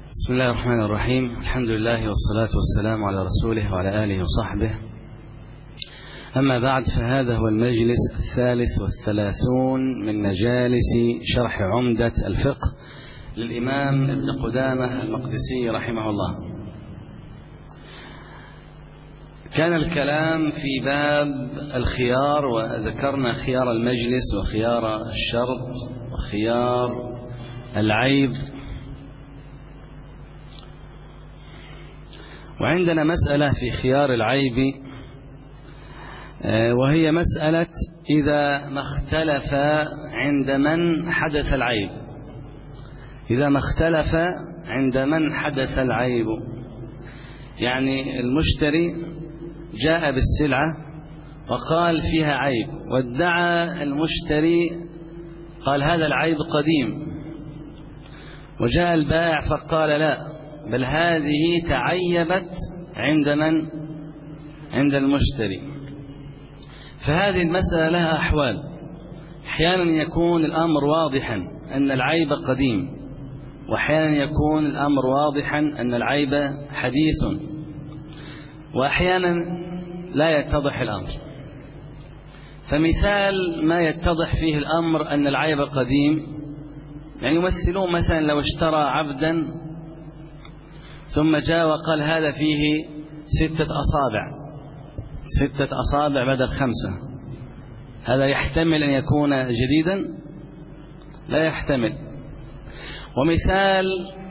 بسم الله الرحمن الرحيم. الحمد لله والصلاة والسلام على رسوله وعلى آله وصحبه. أما بعد، فهذا هو المجلس 33 من مجالس شرح عمدة الفقه للإمام ابن قدامة المقدسي رحمه الله. كان الكلام في باب الخيار، وذكرنا خيار المجلس وخيار الشرط وخيار العيب. وعندنا مسألة في خيار العيب، وهي مسألة إذا ما اختلف عند من حدث العيب. إذا ما اختلف عند من حدث العيب، يعني المشتري جاء بالسلعة وقال فيها عيب، وادعى المشتري قال هذا العيب قديم، وجاء البائع فقال لا، بل هذه تعيبت عند من؟ عند المشتري. فهذه المسألة لها أحوال. أحيانا يكون الأمر واضحا أن العيب قديم، وأحيانا يكون الأمر واضحا أن العيب حديث، وأحيانا لا يتضح الأمر. فمثال ما يتضح فيه الأمر أن العيب قديم، يعني يمثلون مثلا لو اشترى عبدا ثم جاء وقال هذا فيه 6 أصابع بدل 5، هذا يحتمل أن يكون جديدا؟ لا يحتمل. ومثال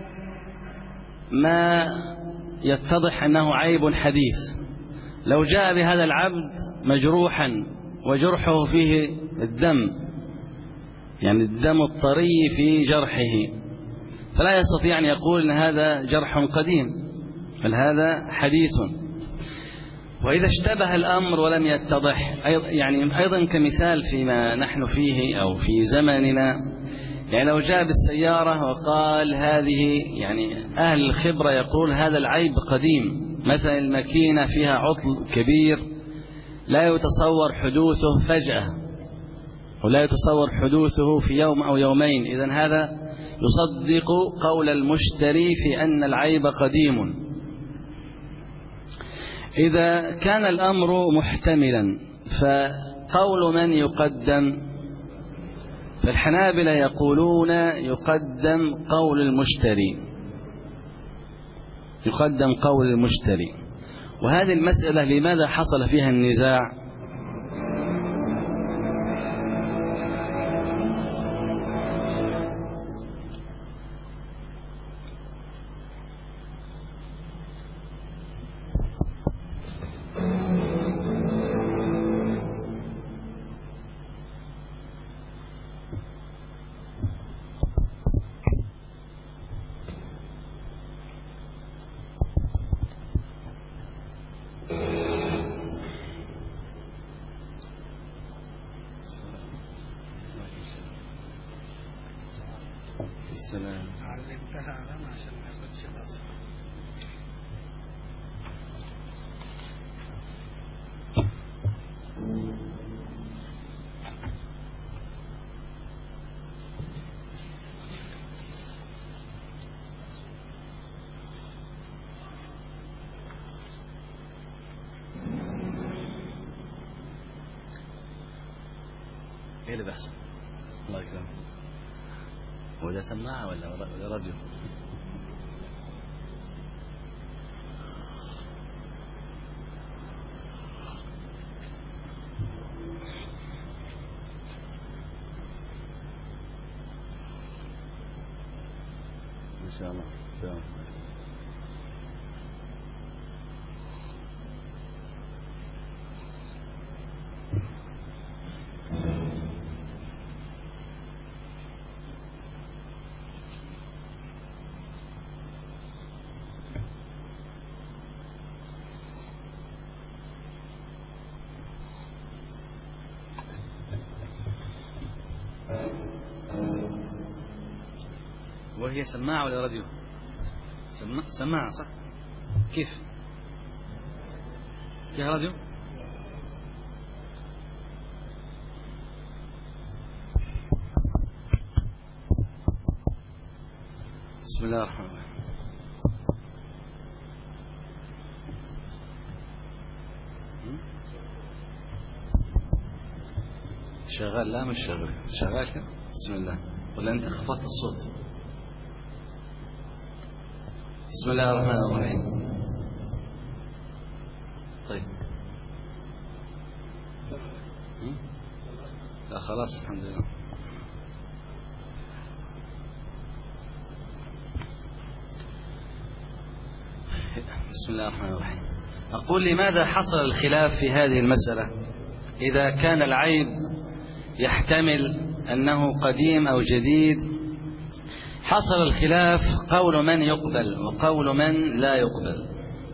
ما يتضح أنه عيب حديث، لو جاء بهذا العبد مجروحا وجرحه فيه الدم، يعني الدم الطري في جرحه، فلا يستطيع أن يقول أن هذا جرح قديم، بل هذا حديث. وإذا اشتبه الأمر ولم يتضح، يعني أيضا كمثال فيما نحن فيه أو في زمننا، يعني لو جاء بالسيارة وقال هذه، يعني أهل الخبرة يقول هذا العيب قديم، مثلا الماكينة فيها عطل كبير لا يتصور حدوثه فجأة، ولا يتصور حدوثه في يوم أو يومين، إذن هذا يصدق قول المشتري في أن العيب قديم. إذا كان الأمر محتملا، فقول من يقدم؟ فالحنابلة يقولون يقدم قول المشتري، يقدم قول المشتري. وهذه المسألة لماذا حصل فيها النزاع؟ ايه اللي بيحصل؟ الله يكرمك. هو ده سماعة ولا راديو؟ ان شاء الله. سلام. وهي سماعة ولا راديو؟ سماعة صح؟ كيف؟ فيها راديو؟ بسم الله الرحمن الرحيم. شغال؟ لا مش شغال. شغال كده؟ بسم الله. ولا أنت خفضت الصوت؟ بسم الله الرحمن الرحيم. طيب لا خلاص الحمد لله. بسم الله الرحمن الرحيم. أقول لماذا حصل الخلاف في هذه المسألة إذا كان العيب يحتمل أنه قديم أو جديد؟ حصل الخلاف قول من يقبل وقول من لا يقبل،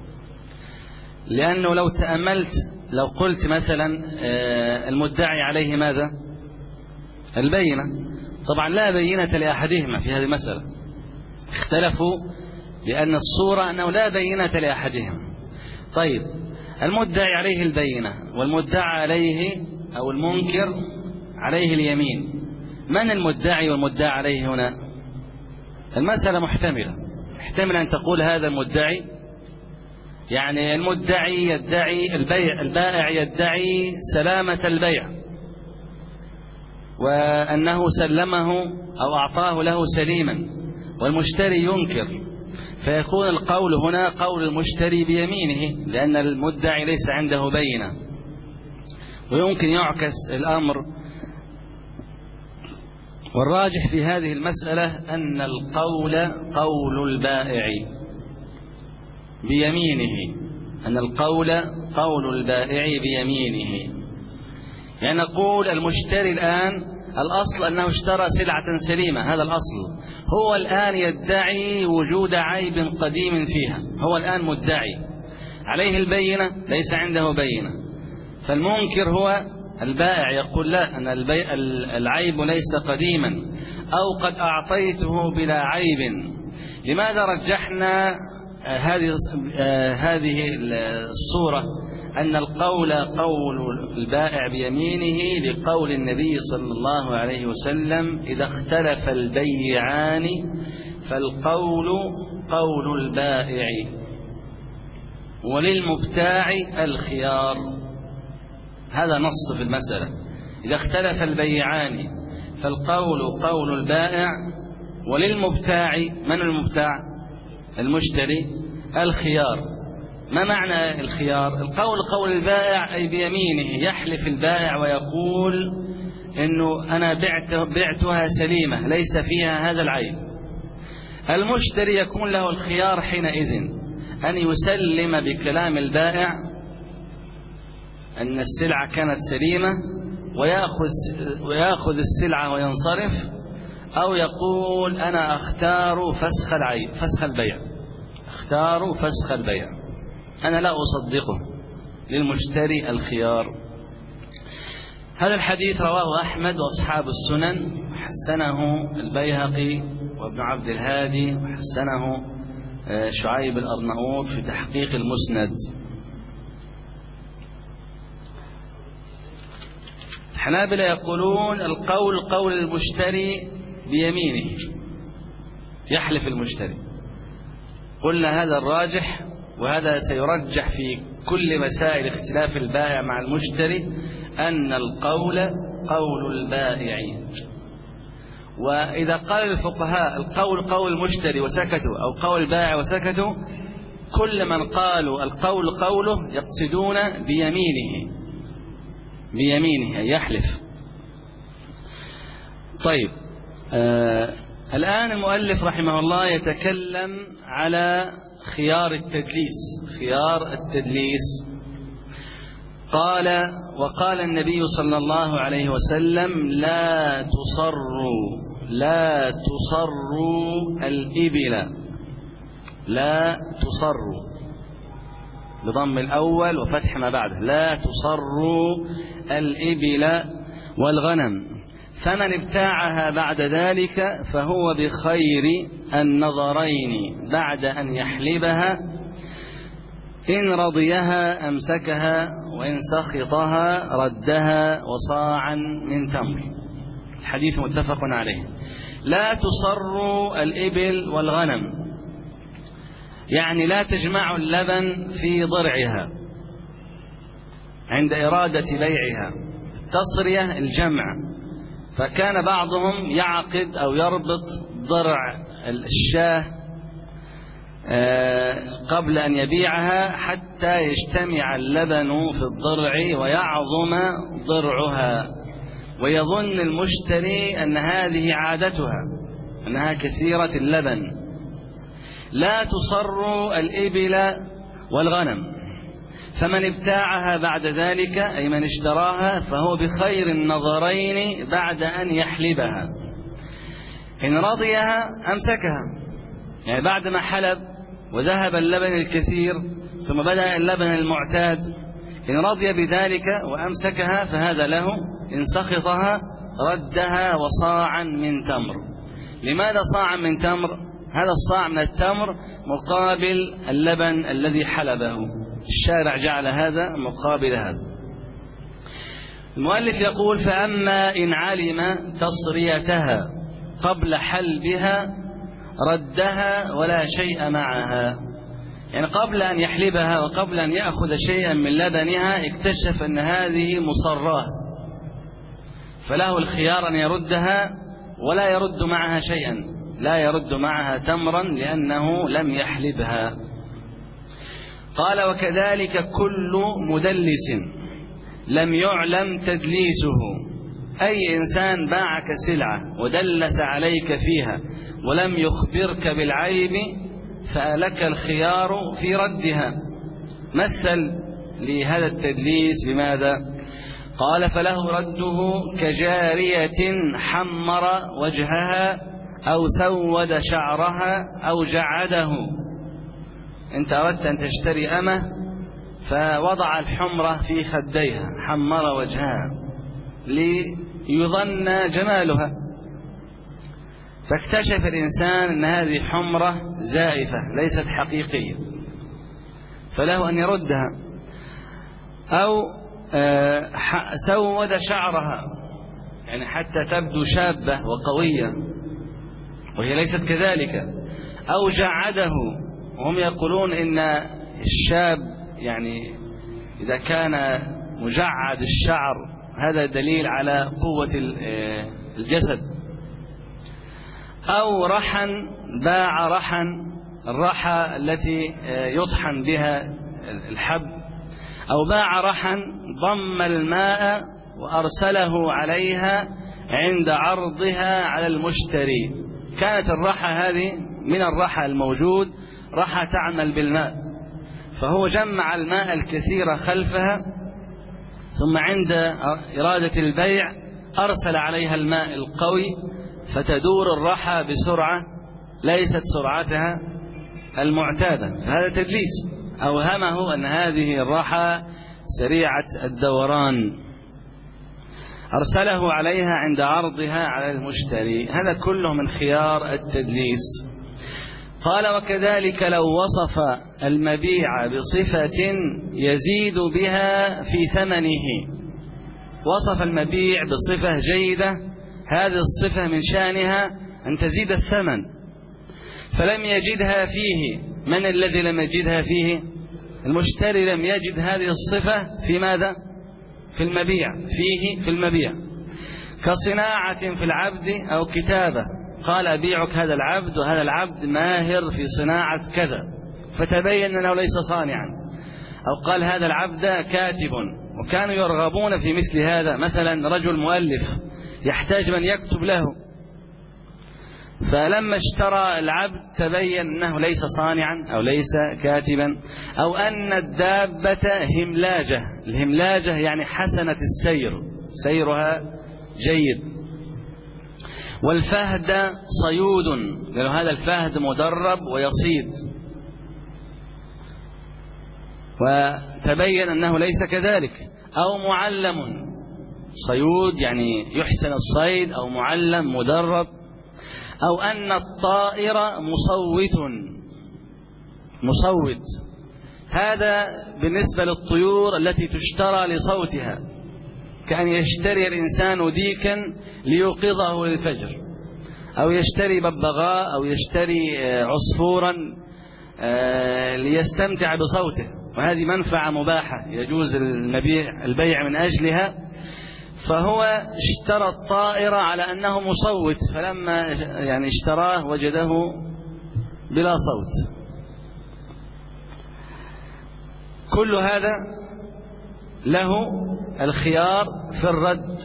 لأنه لو تأملت، لو قلت مثلا المدعي عليه ماذا؟ البينة. طبعا لا بينة لأحدهما في هذه المسألة، اختلفوا لأن الصورة أنه لا بينة لأحدهما. طيب المدعي عليه البينة والمدعى عليه أو المنكر عليه اليمين، من المدعي والمدعى عليه هنا؟ المسألة محتملة، احتمل أن تقول هذا المدعي، يعني المدعي يدعي البيع، البائع يدعي سلامة البيع وأنه سلمه أو أعطاه له سليما، والمشتري ينكر، فيكون القول هنا قول المشتري بيمينه لأن المدعي ليس عنده بينة. ويمكن يعكس الأمر، والراجح في هذه المسألة أن القول قول البائع بيمينه، أن القول قول البائع بيمينه. يعني نقول المشتري الآن الأصل أنه اشترى سلعة سليمة، هذا الأصل، هو الآن يدعي وجود عيب قديم فيها، هو الآن مدعي عليه البينة، ليس عنده بينة. فالمنكر هو البائع يقول لا، أن العيب ليس قديما أو قد أعطيته بلا عيب. لماذا رجحنا هذه الصورة أن القول قول البائع بيمينه؟ لقول النبي صلى الله عليه وسلم إذا اختلف البيعان فالقول قول البائع وللمبتاع الخيار. هذا نص في المسألة، إذا اختلف البيعان فالقول قول البائع وللمبتاع، من المبتاع؟ المشتري، الخيار. ما معنى الخيار؟ القول قول البائع أي بيمينه، يحلف البائع ويقول إنه أنا بعتها سليمة ليس فيها هذا العيب. المشتري يكون له الخيار حينئذ أن يسلم بكلام البائع أن السلعة كانت سليمة ويأخذ السلعة وينصرف، أو يقول أنا أختار فسخ البيع، أختار فسخ البيع، أنا لا أصدقه، للمشتري الخيار. هذا الحديث رواه أحمد وأصحاب السنن، حسنه البيهقي وابن عبد الهادي، وحسنه شعيب الأرناؤوط في تحقيق المسند. الحنابلة يقولون القول قول المشتري بيمينه، يحلف المشتري. قلنا هذا الراجح، وهذا سيرجح في كل مسائل اختلاف البائع مع المشتري، أن القول قول البائع. وإذا قال الفقهاء القول قول المشتري وسكتوا، أو قول البائع وسكتوا، كل من قالوا القول قوله يقصدون بيمينه، بيمينه يحلف. طيب الآن المؤلف رحمه الله يتكلم على خيار التدليس، خيار التدليس. قال وقال النبي صلى الله عليه وسلم لا تصروا الإبل، لا تصروا بضم الأول وفتح ما بعده، لا تصروا الإبل والغنم، فمن ابتاعها بعد ذلك فهو بخير النظرين بعد أن يحلبها، إن رضيها أمسكها وإن سخطها ردها وصاعا من تمر. الحديث متفق عليه. لا تصروا الإبل والغنم، يعني لا تجمعوا اللبن في ضرعها عند إرادة بيعها، تصرية الجمع، فكان بعضهم يعقد أو يربط ضرع الشاة قبل أن يبيعها حتى يجتمع اللبن في الضرع ويعظم ضرعها، ويظن المشتري أن هذه عادتها، أنها كثيرة اللبن، لا تصر الإبل والغنم. فمن ابتاعها بعد ذلك أي من اشتراها فهو بخير النظرين بعد أن يحلبها، إن رضيها أمسكها، يعني بعد ما حلب وذهب اللبن الكثير ثم بدأ اللبن المعتاد، إن رضي بذلك وأمسكها فهذا له، إن سخطها ردها وصاعا من تمر. لماذا صاعا من تمر؟ هذا الصاع من التمر مقابل اللبن الذي حلبه، الشارع جعل هذا مقابل هذا. المؤلف يقول: فأما إن علم تصريتها قبل حلبها ردها ولا شيء معها، يعني قبل أن يحلبها وقبل أن يأخذ شيئا من لبنها اكتشف أن هذه مصراه، فله الخيار أن يردها ولا يرد معها شيئا، لا يرد معها تمرا لأنه لم يحلبها. قال: وكذلك كل مدلس لم يعلم تدليسه، أي إنسان باعك سلعة ودلس عليك فيها ولم يخبرك بالعيب فلك الخيار في ردها. مثل لهذا التدليس بماذا؟ قال: فله رده كجارية حمر وجهها أو سود شعرها أو جعده. أنت أردت أن تشتري أمة فوضع الحمرة في خديها، حمر وجهها ليظن جمالها، فاكتشف الإنسان أن هذه حمرة زائفة ليست حقيقية، فله أن يردها. أو سود شعرها، يعني حتى تبدو شابة وقوية وهي ليست كذلك. أو جعده، وهم يقولون إن الشاب يعني إذا كان مجعد الشعر هذا دليل على قوة الجسد. أو رحا، باع رحا، الرحى التي يطحن بها الحب. أو باع رحا ضم الماء وأرسله عليها عند عرضها على المشتري. كانت الرحى هذه من الرحى الموجود رحى تعمل بالماء، فهو جمع الماء الكثير خلفها، ثم عند إرادة البيع أرسل عليها الماء القوي فتدور الرحى بسرعة ليست سرعتها المعتادة، فهذا تدليس. أوهمه أن هذه الرحى سريعة الدوران، أرسله عليها عند عرضها على المشتري. هذا كله من خيار التدليس. قال: وكذلك لو وصف المبيع بصفة يزيد بها في ثمنه، وصف المبيع بصفة جيدة، هذه الصفة من شأنها أن تزيد الثمن، فلم يجدها فيه. من الذي لم يجدها فيه؟ المشتري لم يجد هذه الصفة في ماذا؟ في المبيع، فيه في المبيع. كصناعة في العبد أو كتابة، قال: أبيعك هذا العبد وهذا العبد ماهر في صناعة كذا، فتبين أنه ليس صانعا. أو قال: هذا العبد كاتب، وكانوا يرغبون في مثل هذا. مثلا رجل مؤلف يحتاج من يكتب له، فلما اشترى العبد تبين أنه ليس صانعا أو ليس كاتبا. أو أن الدابة هملاجة، الهملاجة يعني حسنة السير، سيرها جيد. والفهد صيود، لأن هذا الفهد مدرب ويصيد، وتبين أنه ليس كذلك. أو معلم، صيود يعني يحسن الصيد، أو معلم مدرب. أو أن الطائر مصوت، هذا بالنسبة للطيور التي تشترى لصوتها، كأن يشتري الإنسان ديكا ليوقظه للفجر، أو يشتري ببغاء، أو يشتري عصفورا ليستمتع بصوته، وهذه منفعة مباحة يجوز البيع من أجلها. فهو اشترى الطائر على أنه مصوت، فلما يعني اشتراه وجده بلا صوت. كل هذا له الخيار في الرد.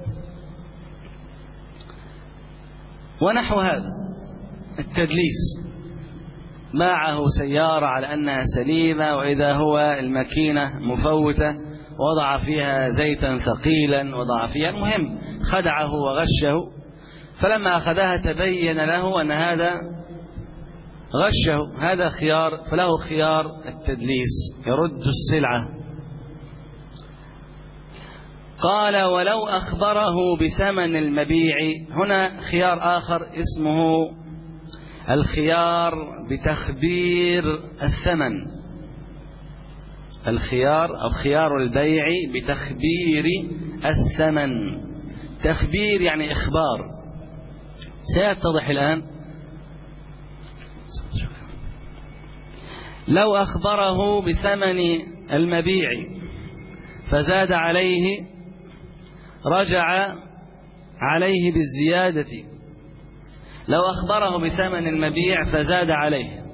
ونحو هذا التدليس، باعه سيارة على أنها سليمة وإذا هو الماكينة مفوتة، وضع فيها زيتا ثقيلا، وضع فيها، المهم خدعه وغشه، فلما أخذها تبين له أن هذا غشه، هذا خيار، فله خيار التدليس، يرد السلعة. قال ولو أخبره بثمن المبيع، هنا خيار آخر اسمه الخيار بتخبير الثمن، الخيار أو خيار البيع بتخبير الثمن. تخبير يعني إخبار، سيتضح الآن. لو أخبره بثمن المبيع فزاد عليه رجع عليه بالزيادة. لو أخبره بثمن المبيع فزاد عليه،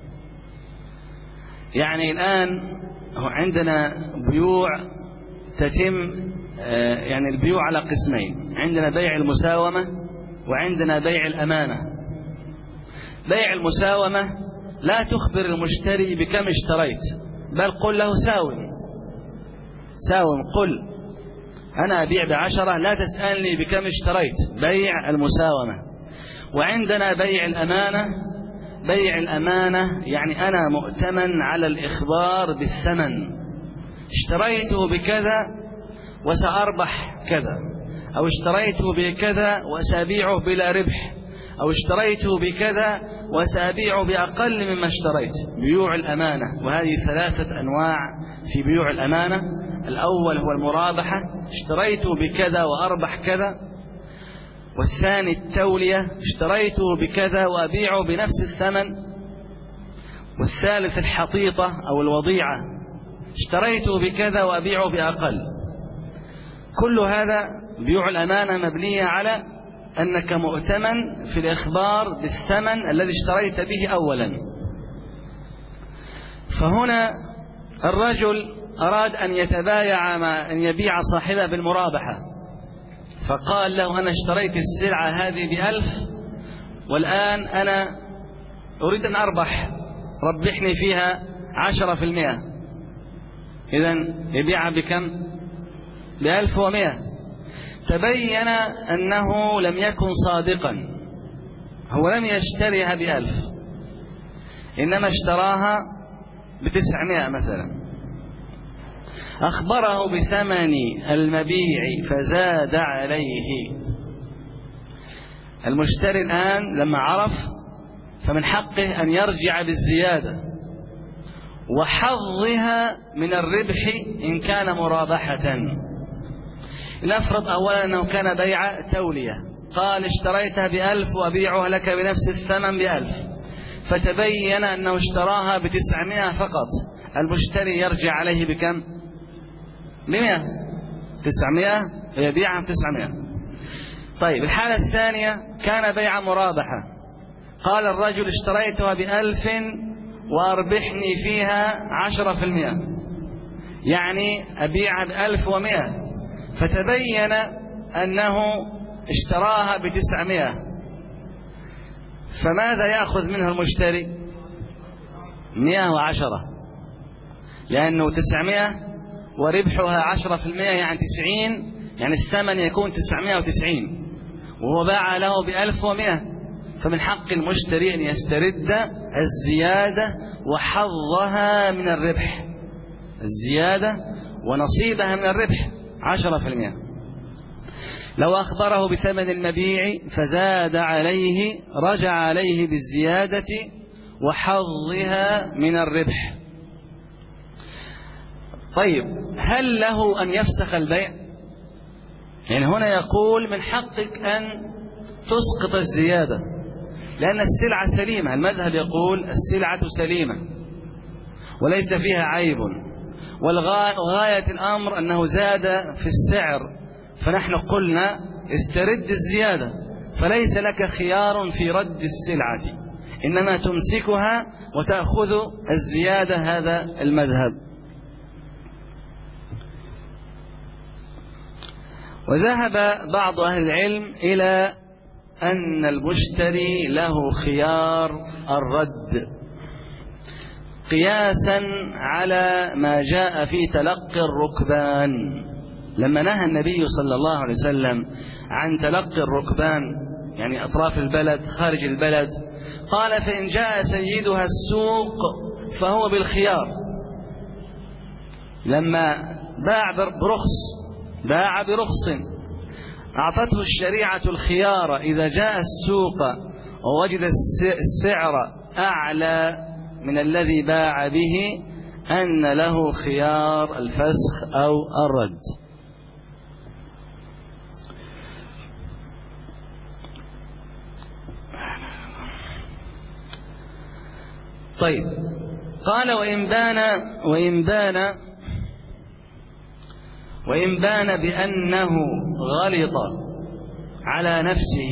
يعني الآن عندنا بيوع تتم، يعني البيوع على قسمين، عندنا بيع المساومة وعندنا بيع الأمانة. بيع المساومة لا تخبر المشتري بكم اشتريت، بل قل له ساوم، قل أنا أبيع ب10، لا تسألني بكم اشتريت، بيع المساومة. وعندنا بيع الأمانة. بيع الأمانة يعني أنا مؤتمن على الإخبار بالثمن، اشتريته بكذا وسأربح كذا، أو اشتريته بكذا وسأبيعه بلا ربح، أو اشتريته بكذا وسأبيعه بأقل مما اشتريت. بيوع الأمانة، وهذه 3 أنواع في بيوع الأمانة. الأول هو المرابحة، اشتريته بكذا وأربح كذا. والثاني التولية، اشتريته بكذا وأبيعه بنفس الثمن. والثالث الحطيطة أو الوضيعة، اشتريته بكذا وأبيعه بأقل. كل هذا بيوع الأمانة مبنية على أنك مؤتمن في الإخبار بالثمن الذي اشتريت به أولا. فهنا الرجل أراد أن يتبايع أن يبيع صاحبه بالمرابحة، فقال له أنا اشتريت السلعة هذه ب1000 والآن أنا أريد أن أربح، ربحني فيها 10%. إذن يبيعها بكم؟ ب1100. تبين أنه لم يكن صادقا، هو لم يشتريها ب1000 إنما اشتراها ب900 مثلا. أخبره بثمن المبيع فزاد عليه. المشتري الآن لما عرف فمن حقه أن يرجع بالزيادة وحظها من الربح إن كان مرابحة. نفرض أولا أنه كان بيع تولية، قال اشتريتها ب1000 وأبيعها لك بنفس الثمن ب1000، فتبين أنه اشتراها ب900 فقط. المشتري يرجع عليه بكم؟ ب100، 900 ويبيعها ب900. طيب الحالة الثانية كان بيع مرابحة، قال الرجل اشتريتها ب1000 وأربحني فيها 10%، يعني أبيعها ب1100، فتبين أنه اشتراها ب900، فماذا يأخذ منه المشتري؟ 110، لأنه 900 وربحها 10% يعني 90، يعني الثمن يكون 990 وهو باع له ب1100. فمن حق المشتري أن يسترد الزيادة وحظها من الربح، الزيادة ونصيبها من الربح 10%. لو أخبره بثمن المبيع فزاد عليه رجع عليه بالزيادة وحظها من الربح. طيب هل له أن يفسخ البيع؟ يعني هنا يقول من حقك أن تسقط الزيادة لأن السلعة سليمة. المذهب يقول السلعة سليمة وليس فيها عيب، وغاية الأمر أنه زاد في السعر فنحن قلنا استرد الزيادة، فليس لك خيار في رد السلعة، إنما تمسكها وتأخذ الزيادة. هذا المذهب. وذهب بعض أهل العلم إلى أن المشتري له خيار الرد قياسا على ما جاء في تلقي الركبان، لما نهى النبي صلى الله عليه وسلم عن تلقي الركبان يعني أطراف البلد خارج البلد، قال فإن جاء سيدها السوق فهو بالخيار. لما باع برخص أعطته الشريعة الخيار إذا جاء السوق ووجد السعر أعلى من الذي باع به أن له خيار الفسخ أو الرد. طيب، قال وإن بان بأنه غلط على نفسه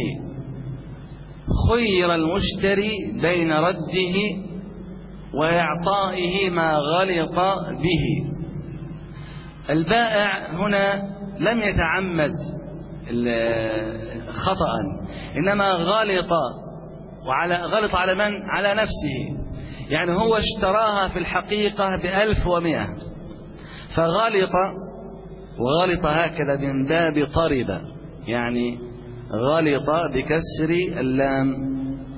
خير المشتري بين رده وإعطائه ما غلط به. البائع هنا لم يتعمد خطأ، إنما غلط على من؟ على نفسه. يعني هو اشتراها في الحقيقة ب1100 وغلط هكذا من باب طرب، يعني غلط بكسر اللام.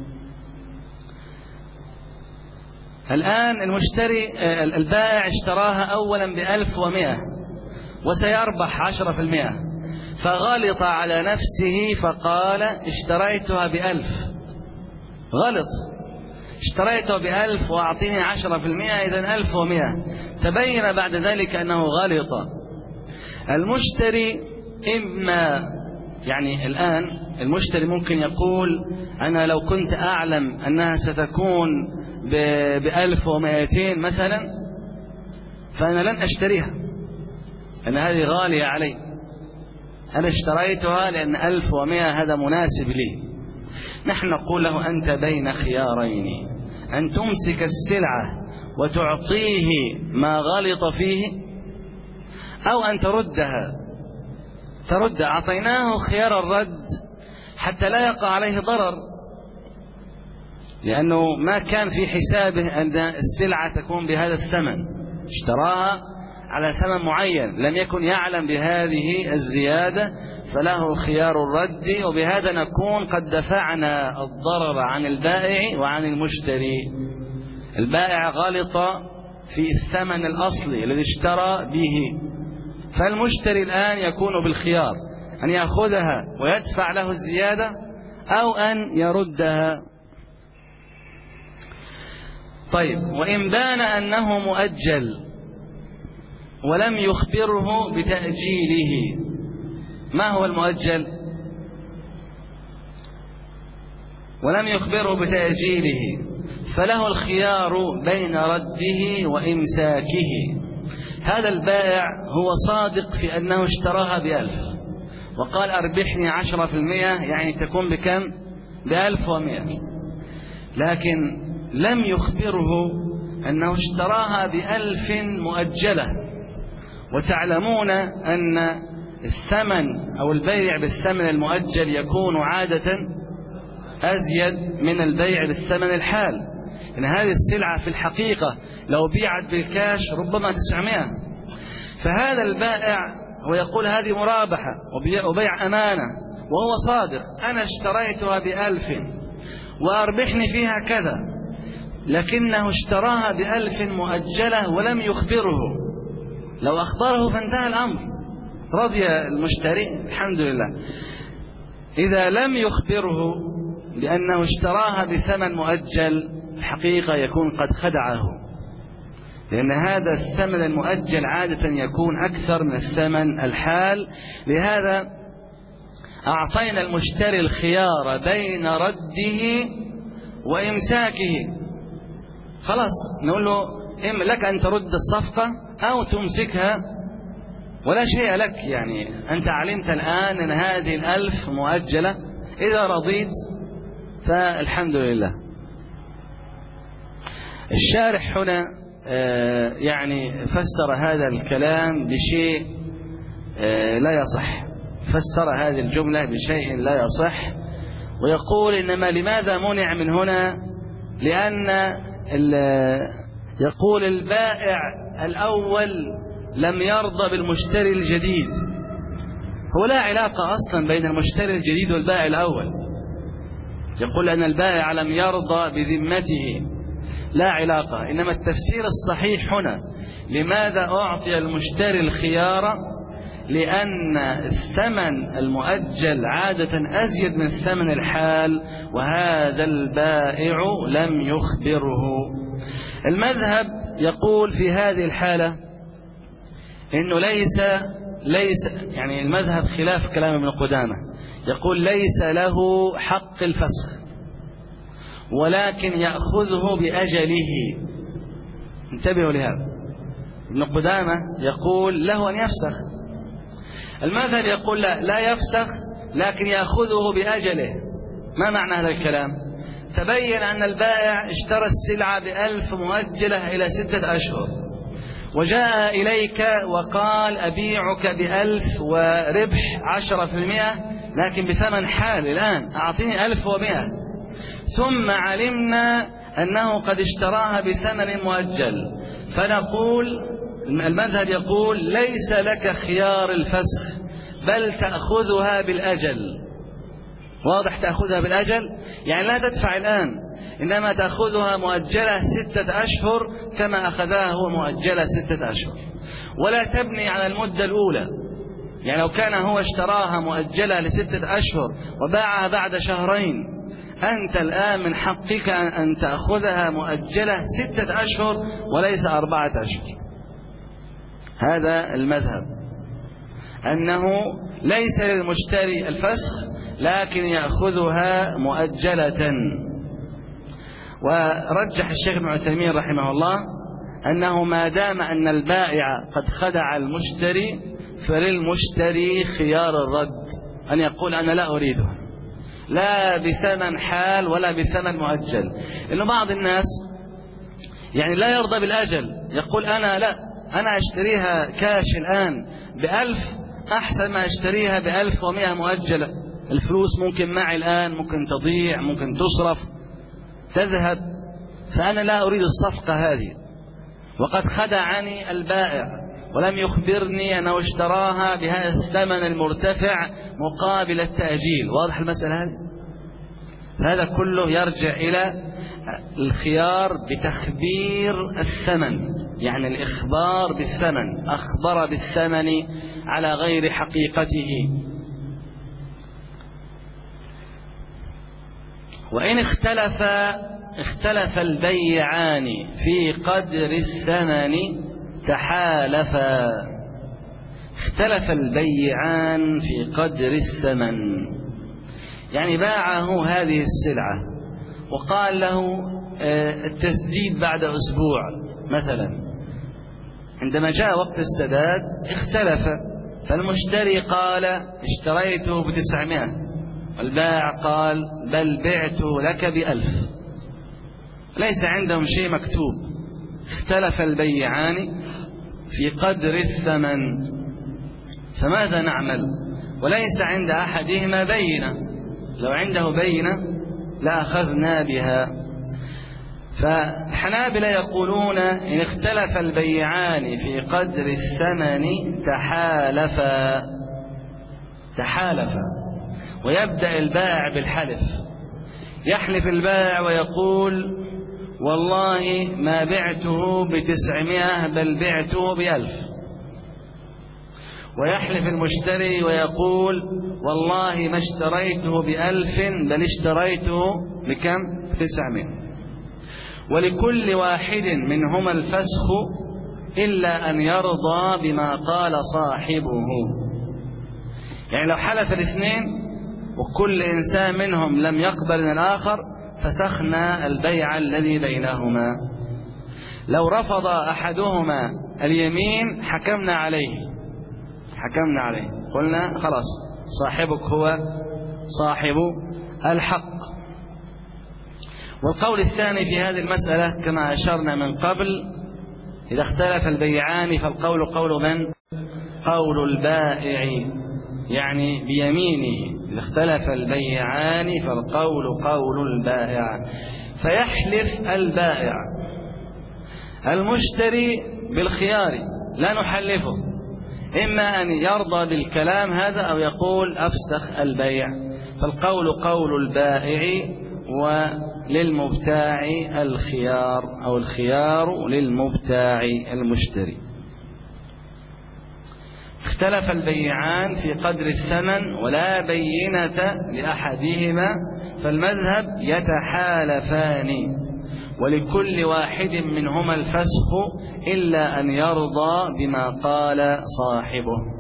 الآن البائع اشتراها أولا ب1100 وسيربح 10%، فغلط على نفسه فقال اشتريتها ب1000. غلط، اشتريته ب1000 وأعطيني 10%، إذن 1100. تبين بعد ذلك أنه غلط. المشتري يعني الآن المشتري ممكن يقول أنا لو كنت أعلم أنها ستكون ب1200 مثلا فأنا لن أشتريها، أن هذه غالية علي، أنا اشتريتها لأن 1100 هذا مناسب لي. نحن نقول له أنت بين خيارين، أن تمسك السلعة وتعطيه ما غلط فيه، أو أن ترد. أعطيناه خيار الرد حتى لا يقع عليه ضرر، لأنه ما كان في حسابه أن السلعة تكون بهذا الثمن، اشتراها على ثمن معين، لم يكن يعلم بهذه الزيادة، فله خيار الرد. وبهذا نكون قد دفعنا الضرر عن البائع وعن المشتري. البائع غلط في الثمن الأصلي الذي اشترى به، فالمشتري الآن يكون بالخيار أن يأخذها ويدفع له الزيادة أو أن يردها. طيب، وإن بان أنه مؤجل ولم يخبره بتأجيله. ما هو المؤجل؟ ولم يخبره بتأجيله فله الخيار بين رده وإمساكه. هذا البائع هو صادق في أنه اشتراها ب1000 وقال أربحني 10%، يعني تكون بكم؟ ب1100، لكن لم يخبره أنه اشتراها ب1000 مؤجلة. وتعلمون أن الثمن أو البيع بالثمن المؤجل يكون عادة أزيد من البيع بالثمن الحال، إن هذه السلعة في الحقيقة لو بيعت بالكاش ربما 900. فهذا البائع هو يقول هذه مرابحة وبيع أمانة، وهو صادق، أنا اشتريتها ب1000 وأربحني فيها كذا، لكنه اشتراها ب1000 مؤجلة ولم يخبره. لو أخبره فانتهى الأمر، رضي المشتري الحمد لله. إذا لم يخبره بأنه اشتراها بثمن مؤجل، الحقيقة يكون قد خدعه، لأن هذا الثمن المؤجل عادة يكون أكثر من الثمن الحال. لهذا أعطينا المشتري الخيار بين رده وإمساكه. خلاص نقول له إما لك أن ترد الصفقة أو تمسكها ولا شيء لك، يعني أنت علمت الآن أن هذه 1000 مؤجلة، إذا رضيت فالحمد لله. الشارح هنا يعني فسر هذا الكلام بشيء لا يصح، فسر هذه الجملة بشيء لا يصح، ويقول إنما لماذا منع من هنا؟ لأن يقول البائع الأول لم يرضى بالمشتري الجديد. هو لا علاقة أصلا بين المشتري الجديد والبائع الأول. يقول أن البائع لم يرضى بذمته، لا علاقة. إنما التفسير الصحيح هنا لماذا أعطي المشتري الخيار؟ لأن الثمن المؤجل عادة أزيد من الثمن الحال، وهذا البائع لم يخبره. المذهب يقول في هذه الحالة إنه ليس يعني المذهب خلاف كلام ابن قدامة، يقول ليس له حق الفسخ، ولكن يأخذه بأجله. انتبهوا لهذا، ابن قدامة يقول له أن يفسخ، المذهب يقول لا يفسخ لكن يأخذه بأجله. ما معنى هذا الكلام؟ تبين أن البائع اشترى السلعة ب1000 مؤجلة إلى 6 أشهر، وجاء إليك وقال أبيعك ب1000 وربح 10%، لكن بثمن حال الآن، أعطيني 1100. ثم علمنا أنه قد اشتراها بثمن مؤجل، فنقول المذهب يقول ليس لك خيار الفسخ، بل تأخذها بالأجل. واضح؟ تأخذها بالأجل يعني لا تدفع الآن، إنما تأخذها مؤجلة 6 أشهر كما أخذها هو مؤجلة 6 أشهر، ولا تبني على المدة الأولى. يعني لو كان هو اشتراها مؤجلة ل6 أشهر وباعها بعد شهرين، أنت الآن من حقك أن تأخذها مؤجلة 6 أشهر وليس 4 أشهر. هذا المذهب، أنه ليس للمشتري الفسخ لكن يأخذها مؤجلة. ورجح الشيخ ابن عثيمين رحمه الله أنه ما دام أن البائع قد خدع المشتري فللمشتري خيار الرد، أن يقول أنا لا أريده، لا بثمن حال ولا بثمن مؤجل. إنه بعض الناس يعني لا يرضى بالأجل، يقول أنا أشتريها كاش الآن ب1000 أحسن ما أشتريها ب1100 مؤجلة. الفلوس ممكن معي الآن، ممكن تضيع، ممكن تصرف، تذهب، فأنا لا أريد الصفقة هذه. وقد خدعني البائع ولم يخبرني أنه اشتراها بهذا الثمن المرتفع مقابل التأجيل. واضح المسألة هذه؟ هذا كله يرجع إلى الخيار بتخبير الثمن، يعني الإخبار بالثمن، أخبر بالثمن على غير حقيقته. وإن اختلف البيعان في قدر الثمن تحالفا. اختلف البيعان في قدر الثمن، يعني باعه هذه السلعة وقال له التسديد بعد أسبوع مثلا. عندما جاء وقت السداد اختلف، فالمشتري قال اشتريته ب900، والبائع قال بل بعته لك ب1000. ليس عندهم شيء مكتوب. اختلف البيعان في قدر الثمن، فماذا نعمل؟ وليس عند أحدهما بينة، لو عنده بينة لأخذنا بها. فالحنابلة يقولون إن اختلف البيعان في قدر الثمن تحالفا، ويبدأ البائع بالحلف. يحلف البائع ويقول والله ما بعته ب900 بل بعته ب1000. ويحلف المشتري ويقول والله ما اشتريته ب1000 بل اشتريته بكم؟ ب900. ولكل واحد منهما الفسخ إلا أن يرضى بما قال صاحبه. يعني لو حلف الاثنين وكل إنسان منهم لم يقبل من الآخر فسخنا البيع الذي بينهما. لو رفض أحدهما اليمين حكمنا عليه حكمنا عليه، قلنا خلاص صاحبك هو صاحب الحق. والقول الثاني في هذه المسألة كما أشرنا من قبل، إذا اختلف البيعان فالقول قول من؟ قول البائع، يعني بيمينه. إذا اختلف البيعان فالقول قول البائع، فيحلف البائع المشتري بالخيار، لا نحلفه، إما أن يرضى بالكلام هذا أو يقول أفسخ البيع. فالقول قول البائع وللمبتاع الخيار، أو الخيار للمبتاع المشتري. اختلف البيعان في قدر الثمن ولا بينة لأحدهما، فالمذهب يتحالفان ولكل واحد منهما الفسخ إلا أن يرضى بما قال صاحبه.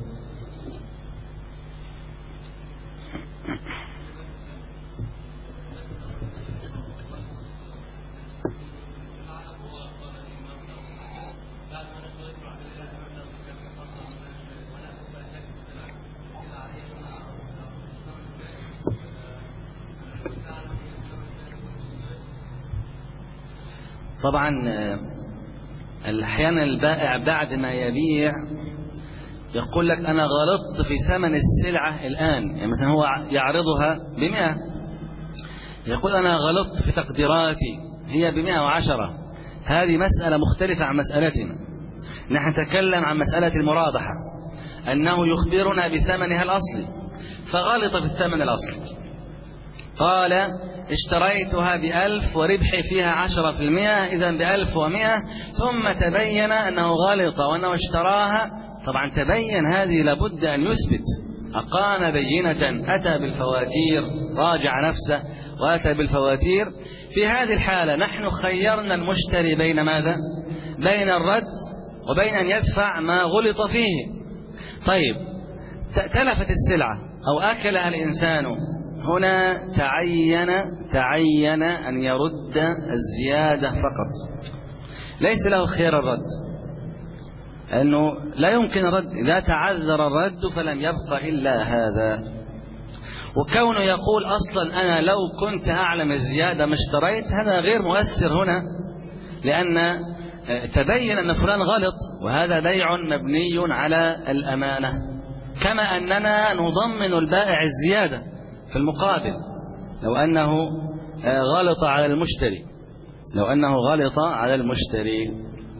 طبعا أحيانا البائع بعد ما يبيع يقول لك أنا غلطت في ثمن السلعة الآن، يعني مثلا هو يعرضها ب100، يقول أنا غلطت في تقديراتي هي ب110. هذه مسألة مختلفة عن مسألتنا. نحن نتكلم عن مسألة المرابحة، أنه يخبرنا بثمنها الأصلي، فغلط في الثمن الأصلي، قال اشتريتها ب1000 وربحي فيها 10%، إذا ب1100، ثم تبين أنه غلط وأنه اشتراها. طبعا تبين هذه لابد أن يثبت، أقام بينة، أتى بالفواتير، راجع نفسه وأتى بالفواتير. في هذه الحالة نحن خيرنا المشتري بين ماذا؟ بين الرد وبين أن يدفع ما غلط فيه. طيب تلفت السلعة أو أكلها الإنسان، هنا تعين أن يرد الزيادة فقط، ليس له خيار الرد، لأنه لا يمكن الرد. إذا تعذر الرد فلم يبق إلا هذا. وكونه يقول أصلا أنا لو كنت أعلم الزيادة ما اشتريت، هذا غير مؤثر هنا، لأن تبين أن فلان غلط، وهذا بيع مبني على الأمانة. كما أننا نضمن البائع الزيادة في المقابل لو أنه غلط على المشتري، لو أنه غلط على المشتري.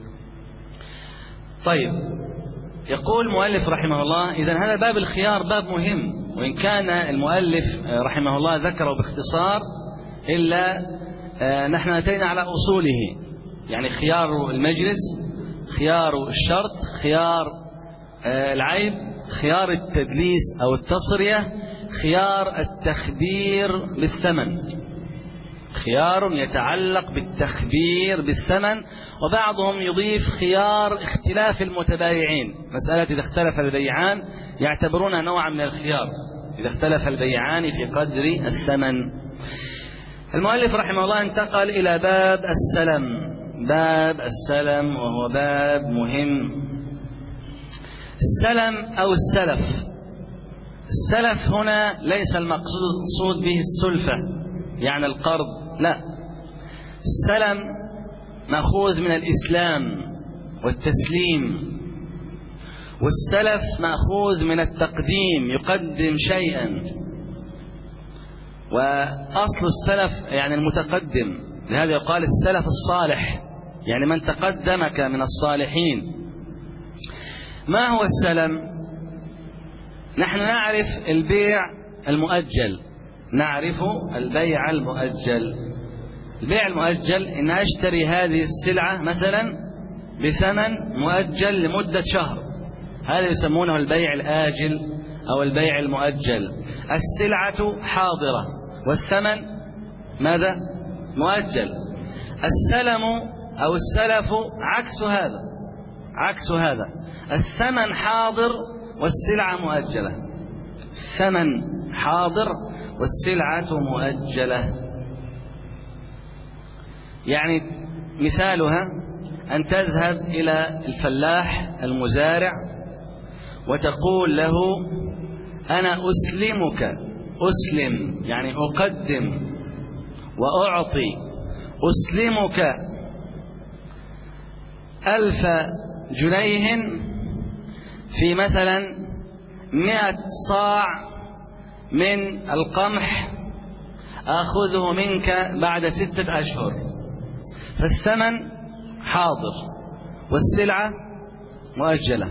طيب يقول المؤلف رحمه الله، إذن هذا باب الخيار باب مهم، وإن كان المؤلف رحمه الله ذكره باختصار إلا نحن أتينا على أصوله، يعني خيار المجلس، خيار الشرط، خيار العيب، خيار التدليس أو التصرية، خيار التخبير بالثمن، خيار يتعلق بالتخبير بالثمن. وبعضهم يضيف خيار اختلاف المتبايعين، مسألة إذا اختلف البيعان يعتبرونها نوعا من الخيار، إذا اختلف البيعان في قدر الثمن. المؤلف رحمه الله انتقل إلى باب السلم، باب السلم، وهو باب مهم. السلم أو السلف، السلف هنا ليس المقصود به السلفة يعني القرض، لا، السلم مأخوذ من الإسلام والتسليم، والسلف مأخوذ من التقديم، يقدم شيئا، وأصل السلف يعني المتقدم، لهذا يقال السلف الصالح، يعني من تقدمك من الصالحين. ما هو السلم؟ نحن نعرف البيع المؤجل، نعرف البيع المؤجل. البيع المؤجل إن أشتري هذه السلعة مثلا بثمن مؤجل لمدة شهر، هذا يسمونه البيع الآجل أو البيع المؤجل. السلعة حاضرة والثمن ماذا؟ مؤجل. السلم أو السلف عكس هذا، عكس هذا، الثمن حاضر والسلعة مؤجلة، الثمن حاضر والسلعة مؤجلة. يعني مثالها أن تذهب إلى الفلاح المزارع وتقول له أنا أسلمك، أسلم يعني أقدم وأعطي، أسلمك 1000 جنيه في مثلا 100 صاع من القمح آخذه منك بعد 6 أشهر، فالثمن حاضر والسلعة مؤجلة.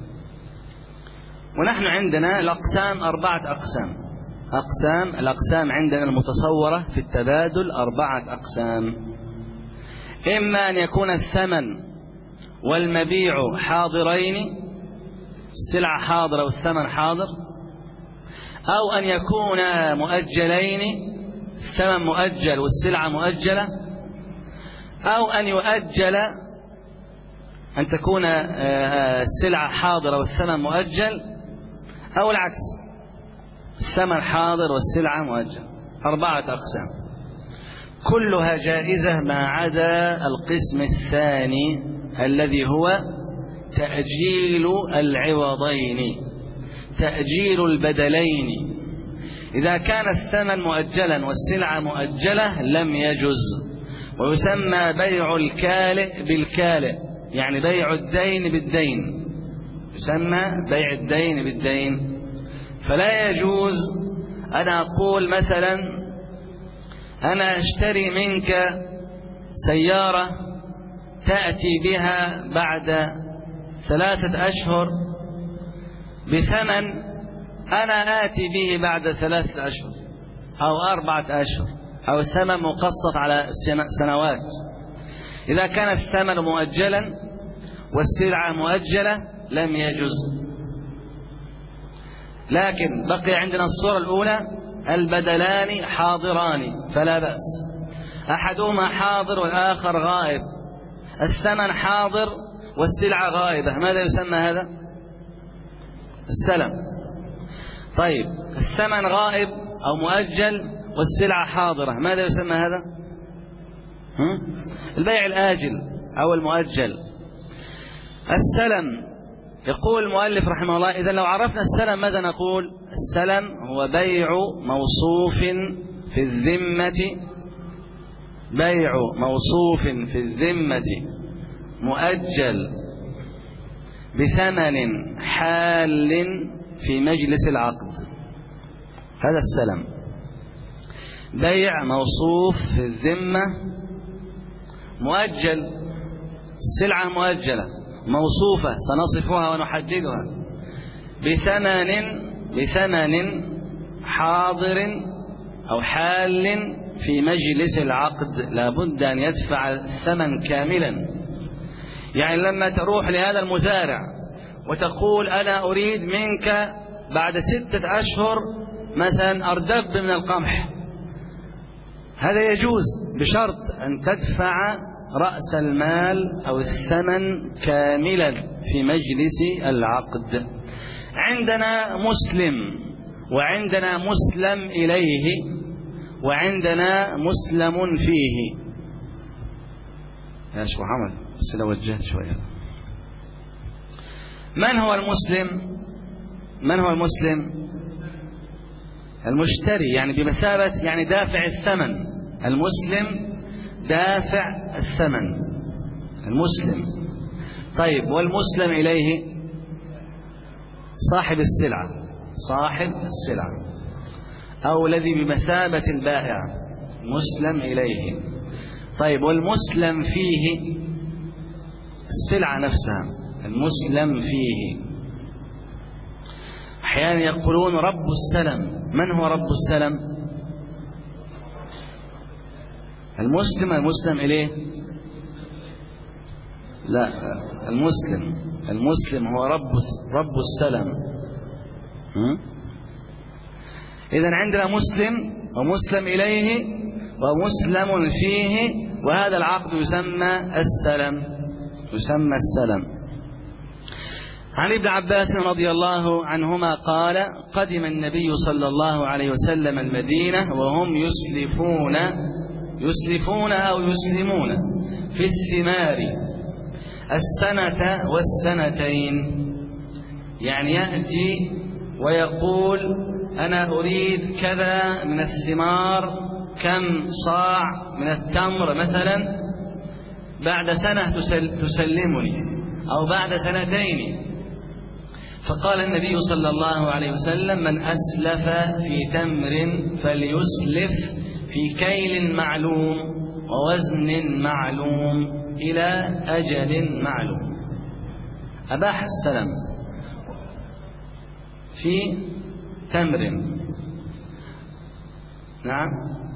ونحن عندنا الأقسام 4 أقسام. الأقسام عندنا المتصورة في التبادل 4 أقسام. إما أن يكون الثمن والمبيع حاضرين، السلعة حاضرة والثمن حاضر، أو أن يكون مؤجلين، الثمن مؤجل والسلعة مؤجلة، أو أن يؤجل، أن تكون السلعة حاضرة والثمن مؤجل، أو العكس، الثمن حاضر والسلعة مؤجل. 4 أقسام كلها جائزة ما عدا القسم الثاني الذي هو تأجيل العوضين، تأجيل البدلين. إذا كان الثمن مؤجلا والسلعة مؤجلة لم يجز، ويسمى بيع الكالئ بالكالئ، يعني بيع الدين بالدين، يسمى بيع الدين بالدين. فلا يجوز أن أقول مثلا أنا أشتري منك سيارة تأتي بها بعد 3 أشهر بثمن أنا آتي به بعد 3 أشهر أو 4 أشهر، أو الثمن مقسط على سنوات. إذا كان الثمن مؤجلا والسلعة مؤجلة لم يجز. لكن بقي عندنا الصورة الأولى، البدلان حاضران فلا بأس، أحدهما حاضر والآخر غائب، الثمن حاضر والسلعة غائبة، ماذا يسمى هذا؟ السلم. طيب الثمن غائب أو مؤجل والسلعة حاضرة، ماذا يسمى هذا؟ البيع الآجل أو المؤجل. السلم، يقول المؤلف رحمه الله: إذا لو عرفنا السلم ماذا نقول؟ السلم هو بيع موصوف في الذمة، بيع موصوف في الذمة مؤجل بثمن حال في مجلس العقد. هذا السلم، بيع موصوف في الذمة مؤجل، السلعة مؤجلة موصوفة سنصفها ونحددها بثمن حاضر أو حال في مجلس العقد، لا بد أن يدفع الثمن كاملا. يعني لما تروح لهذا المزارع وتقول أنا أريد منك بعد 6 أشهر مثلا أردب من القمح، هذا يجوز بشرط أن تدفع رأس المال أو الثمن كاملا في مجلس العقد. عندنا مسلم وعندنا مسلم إليه وعندنا مسلم فيه. يا شيخ محمد بس لو وجهت شوية، من هو المسلم؟ من هو المسلم؟ المشتري، يعني بمثابة يعني دافع الثمن. المسلم دافع الثمن، المسلم. طيب والمسلم إليه صاحب السلعة، صاحب السلعة أو الذي بمثابة البائع، مسلم إليه. طيب والمسلم فيه السلعة نفسها، المسلم فيه. أحيانا يقولون رب السلم. من هو رب السلم؟ المسلم، المسلم إليه؟ لا، المسلم هو رب السلم. إذن عندنا مسلم ومسلم إليه ومسلم فيه، وهذا العقد يسمى السلم، يسمى السلم. عن ابن عباس رضي الله عنهما قال: قدم النبي صلى الله عليه وسلم المدينة وهم يسلفون أو يسلمون في الثمار السنة والسنتين، يعني يأتي ويقول أنا أريد كذا من الثمار، كم صاع من التمر مثلا، بعد سنة تسلمني أو بعد سنتين. فقال النبي صلى الله عليه وسلم: من أسلف في تمر فليسلف في كيل معلوم ووزن معلوم إلى أجل معلوم. أباح السلم في تمر. نعم،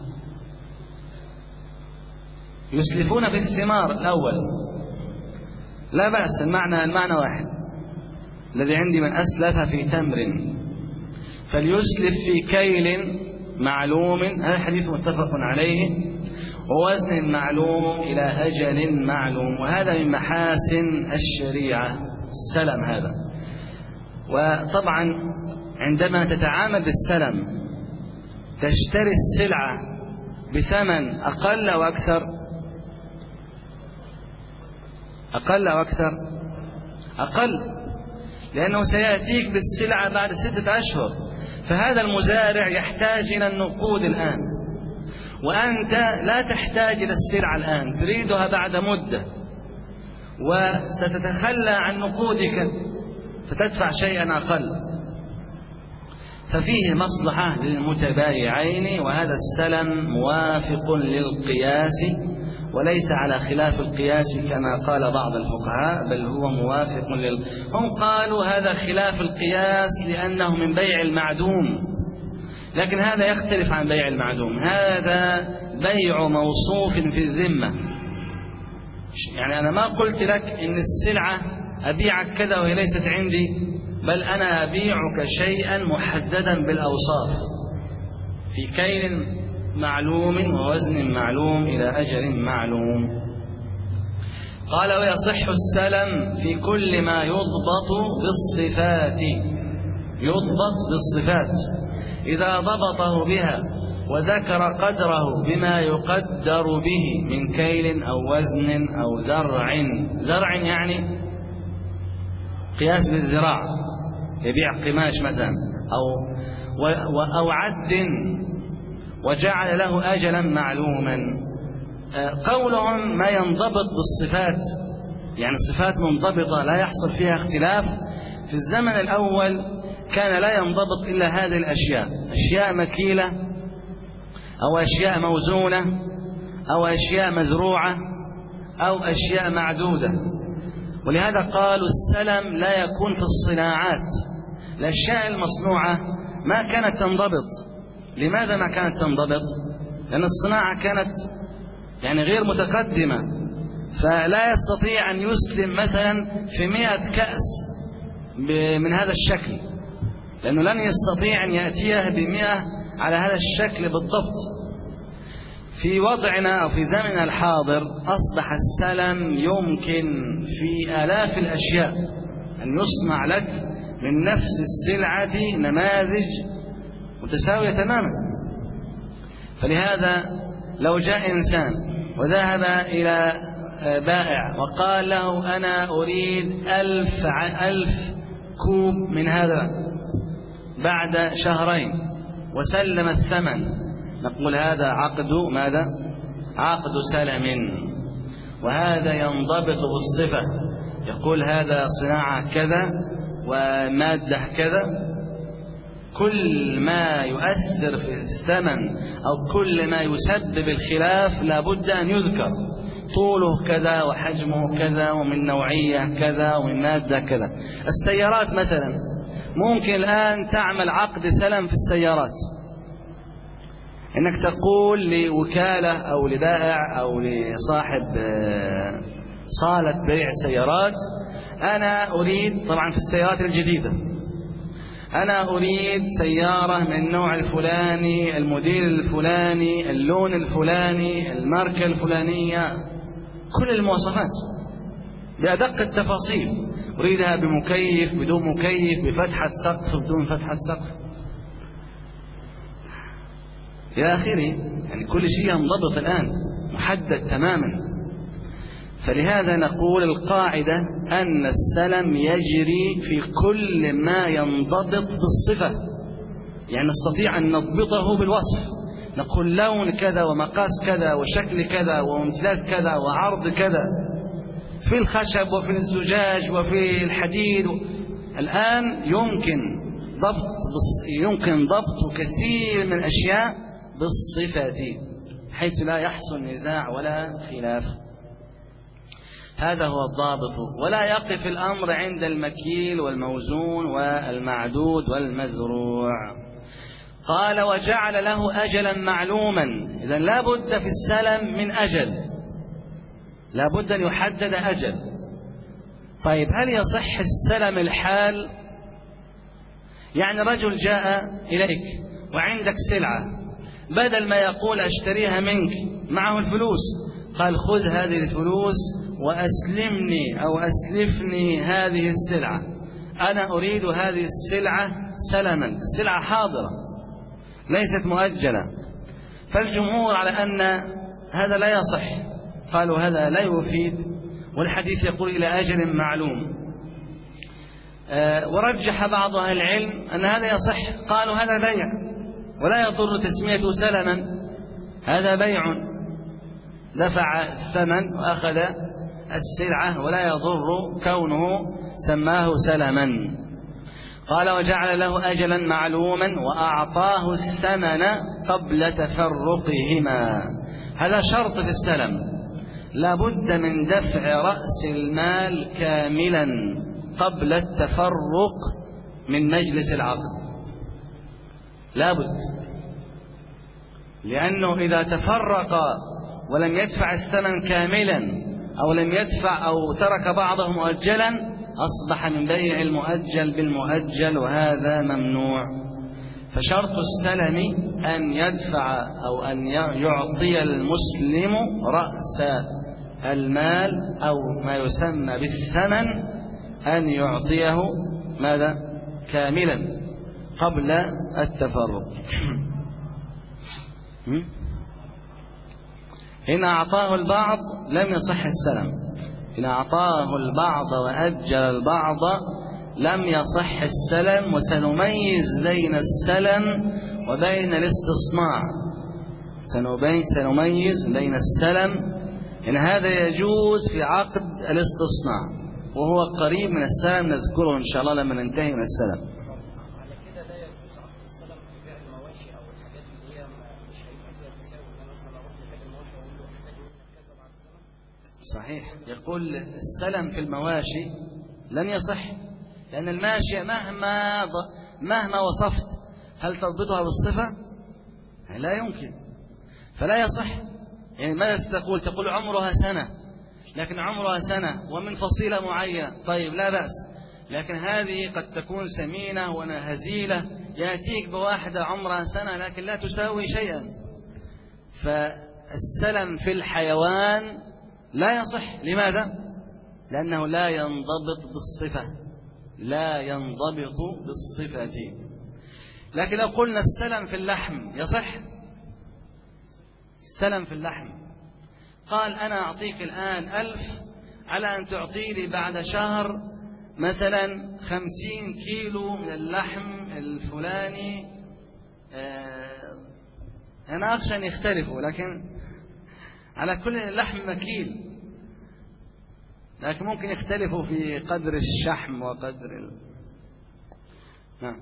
يسلفون في الثمار الأول لا بأس، المعنى واحد. الذي عندي من أسلف في تمر فليسلف في كيل معلوم، هذا حديث متفق عليه، ووزن معلوم إلى أجل معلوم. وهذا من محاسن الشريعة السلم هذا. وطبعا عندما تتعامل بالسلم تشتري السلعة بثمن أقل أو أكثر؟ أقل أو أكثر؟ أقل، لأنه سيأتيك بالسلعة بعد 6 أشهر. فهذا المزارع يحتاج إلى النقود الآن، وأنت لا تحتاج إلى السلعة الآن، تريدها بعد مدة، وستتخلى عن نقودك فتدفع شيئا أقل. ففيه مصلحة للمتبايعين، وهذا السلم موافق للقياس وليس على خلاف القياس كما قال بعض الفقهاء، بل هو موافق هم قالوا هذا خلاف القياس لأنه من بيع المعدوم، لكن هذا يختلف عن بيع المعدوم. هذا بيع موصوف في الذمة. يعني أنا ما قلت لك إن السلعة أبيعك كذا وهي ليست عندي، بل أنا أبيعك شيئا محددا بالأوصاف في كيل معلوم ووزن معلوم إلى أجل معلوم. قال: ويصح السلم في كل ما يضبط بالصفات. يضبط بالصفات إذا ضبطه بها وذكر قدره بما يقدر به من كيل أو وزن أو ذرع. ذرع يعني قياس بالذراع، يبيع قماش مثلا، أو عد، وجعل له أجلا معلوما. قولهم ما ينضبط بالصفات، يعني صفات منضبطة لا يحصل فيها اختلاف. في الزمن الأول كان لا ينضبط إلا هذه الأشياء، أشياء مكيلة أو أشياء موزونة أو أشياء مزروعة أو أشياء معدودة. ولهذا قالوا السلم لا يكون في الصناعات. الأشياء المصنوعة ما كانت تنضبط. لماذا ما كانت تنضبط؟ لأن الصناعة كانت يعني غير متقدمة، فلا يستطيع أن يسلم مثلا في 100 كأس من هذا الشكل، لأنه لن يستطيع أن يأتيه ب100 على هذا الشكل بالضبط. في وضعنا أو في زمننا الحاضر أصبح السلم يمكن في آلاف الأشياء أن يصنع لك من نفس السلعة نماذج متساوية تماما. فلهذا لو جاء إنسان وذهب إلى بائع وقال له أنا أريد 1000 كوب من هذا بعد شهرين وسلم الثمن، نقول هذا عقد ماذا؟ عقد سلم، وهذا ينضبط بالصفة. يقول هذا صناعة كذا ومادة كذا. كل ما يؤثر في الثمن أو كل ما يسبب الخلاف لابد أن يذكر، طوله كذا وحجمه كذا ومن نوعية كذا ومن مادة كذا. السيارات مثلا ممكن الآن تعمل عقد سلم في السيارات، إنك تقول لوكالة أو لبائع أو لصاحب صالة بيع سيارات أنا أريد، طبعا في السيارات الجديدة، أنا أريد سيارة من النوع الفلاني، الموديل الفلاني، اللون الفلاني، الماركة الفلانية، كل المواصفات بأدق التفاصيل. أريدها بمكيف، بدون مكيف، بفتحة سقف، بدون فتحة سقف، إلى آخره. يعني كل شيء ينضبط الآن محدد تماما. فلهذا نقول القاعدة أن السلم يجري في كل ما ينضبط بالصفة، يعني نستطيع أن نضبطه بالوصف، نقول لون كذا ومقاس كذا وشكل كذا وامتداد كذا وعرض كذا في الخشب وفي الزجاج وفي الحديد. الآن يمكن ضبط كثير من الأشياء بالصفة حيث لا يحصل نزاع ولا خلاف. هذا هو الضابط، ولا يقف الأمر عند المكيل والموزون والمعدود والمذروع. قال وجعل له أجلا معلوما. إذن لا بد في السلم من أجل، لا بد أن يحدد أجل. طيب هل يصح السلم الحال؟ يعني رجل جاء إليك وعندك سلعة، بدل ما يقول أشتريها منك معه الفلوس، قال خذ هذه الفلوس وأسلمني أو أسلفني هذه السلعة، أنا أريد هذه السلعة سلما. السلعة حاضرة ليست مؤجلة. فالجمهور على أن هذا لا يصح، قالوا هذا لا يفيد، والحديث يقول إلى أجل معلوم. ورجح بعض أهل العلم أن هذا يصح، قالوا هذا بيع ولا يضر تسميته سلما، هذا بيع، دفع الثمن وأخذ السلعة ولا يضر كونه سماه سلما. قال وجعل له أجلا معلوما وأعطاه الثمن قبل تفرقهما. هذا شرط في السلم، لا بد من دفع رأس المال كاملا قبل التفرق من مجلس العقد، لا بد، لأنه إذا تفرق ولم يدفع الثمن كاملا أو لم يدفع أو ترك بعضه مؤجلا أصبح من بيع المؤجل بالمؤجل، وهذا ممنوع. فشرط السلم أن يدفع أو أن يعطي المسلم رأس المال أو ما يسمى بالثمن، أن يعطيه ماذا؟ كاملا قبل التفرق. إن أعطاه البعض لم يصح السلم، إن أعطاه البعض وأجل البعض لم يصح السلم. وسنميز بين السلم وبين الاستصناع، سنميز بين السلم، إن هذا يجوز في عقد الاستصناع وهو قريب من السلم، نذكره إن شاء الله لما ننتهي من السلم. على كده لا يجوز عقد السلم في بيع المواشي أو الحاجات اللي هي مش هيبقى فيها تساوي، مثلا أروح لتاجر المواشي وأقول له احتاج منك كذا بعد سنة. صحيح، يقول السلم في المواشي لن يصح، لأن الماشية مهما وصفت هل تضبطها بالصفة؟ لا يمكن، فلا يصح. يعني ماذا تقول عمرها سنة، لكن عمرها سنة ومن فصيلة معينة، طيب لا بأس، لكن هذه قد تكون سمينة ونهزيلة، يأتيك بواحدة عمرها سنة لكن لا تساوي شيئا. فالسلم في الحيوان لا يصح. لماذا؟ لأنه لا ينضبط بالصفة، لا ينضبط بالصفة. لكن لو قلنا السلم في اللحم يصح. السلم في اللحم، قال أنا أعطيك الآن 1000 على أن تعطي لي بعد شهر مثلا 50 كيلو من اللحم الفلاني. أنا أخشى أن يختلفوا، لكن على كل اللحم مكيل، لكن ممكن يختلفوا في قدر الشحم وقدر نعم.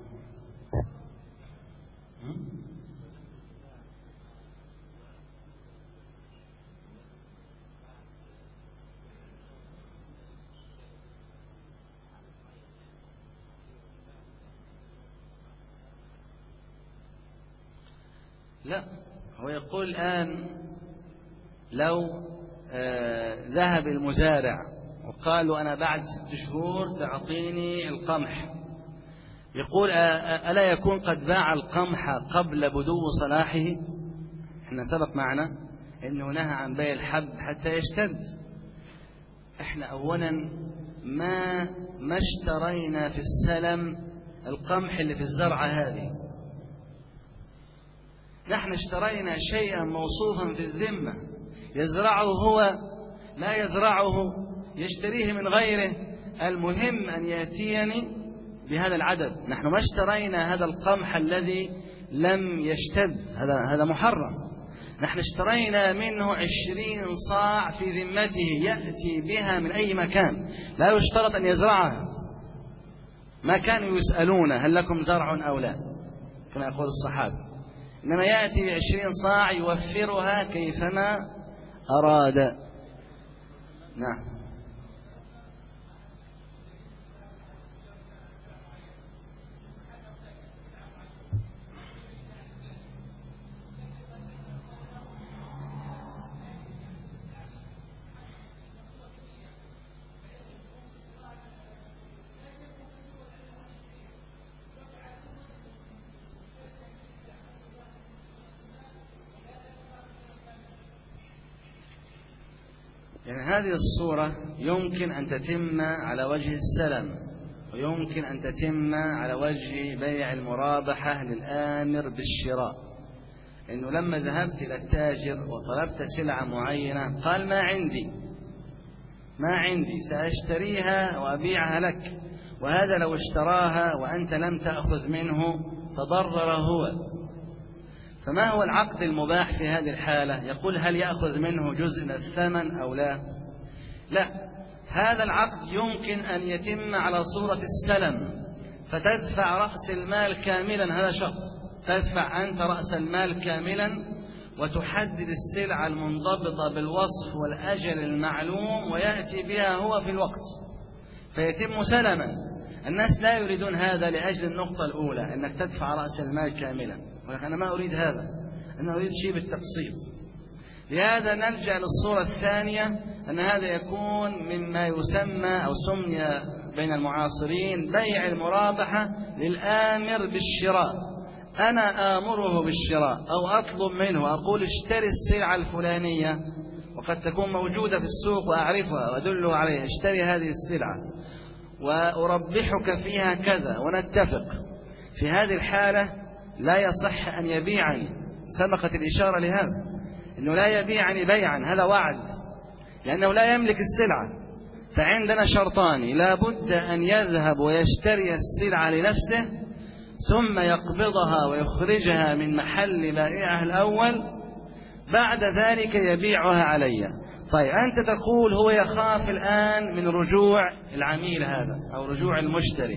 لا، هو يقول الآن لو ذهب المزارع وقالوا أنا بعد 6 شهور تعطيني القمح، يقول ألا يكون قد باع القمح قبل بدو صلاحه؟ احنا سبق معنا أنه نهى عن بيع الحب حتى يشتد. احنا أولا ما اشترينا في السلم القمح اللي في الزرعة هذه، نحن اشترينا شيئا موصوفا في الذمة يزرعه هو لا يزرعه، يشتريه من غيره، المهم أن يأتيني بهذا العدد. نحن ما اشترينا هذا القمح الذي لم يشتد، هذا محرم. نحن اشترينا منه 20 صاع في ذمته يأتي بها من أي مكان، لا يشترط أن يزرعها. ما كانوا يسألون هل لكم زرع أو لا كما يقول الصحابة، إنما يأتي ب20 صاع يوفرها كيفما أراد. نعم. يعني هذه الصورة يمكن أن تتم على وجه السلم، ويمكن أن تتم على وجه بيع المرابحة للآمر بالشراء. إنه لما ذهبت إلى التاجر وطلبت سلعة معينة قال ما عندي سأشتريها وأبيعها لك، وهذا لو اشتراها وأنت لم تأخذ منه تضرر هو. فما هو العقد المباح في هذه الحالة؟ يقول هل يأخذ منه جزء من الثمن أو لا؟ لا، هذا العقد يمكن أن يتم على صورة السلم، فتدفع رأس المال كاملا، هذا شرط، تدفع أنت رأس المال كاملا وتحدد السلعة المنضبطة بالوصف والأجل المعلوم ويأتي بها هو في الوقت، فيتم سلما. الناس لا يريدون هذا لأجل النقطة الأولى أنك تدفع رأس المال كاملا، ولكن أنا ما أريد هذا، أنا أريد شيء بالتقسيط. لهذا نلجأ للصورة الثانية، أن هذا يكون مما يسمى أو سمي بين المعاصرين بيع المرابحة للآمر بالشراء. أنا آمره بالشراء أو أطلب منه، أقول اشتري السلعة الفلانية، وقد تكون موجودة في السوق وأعرفها وأدله عليها، اشتري هذه السلعة وأربحك فيها كذا ونتفق. في هذه الحالة لا يصح أن يبيعني، سبقت الإشارة لهذا، أنه لا يبيعني بيعا، هذا وعد، لأنه لا يملك السلعة. فعندنا شرطان، لا بد أن يذهب ويشتري السلعة لنفسه ثم يقبضها ويخرجها من محل بائعها الأول، بعد ذلك يبيعها علي. طيب أنت تقول هو يخاف الآن من رجوع العميل هذا أو رجوع المشتري،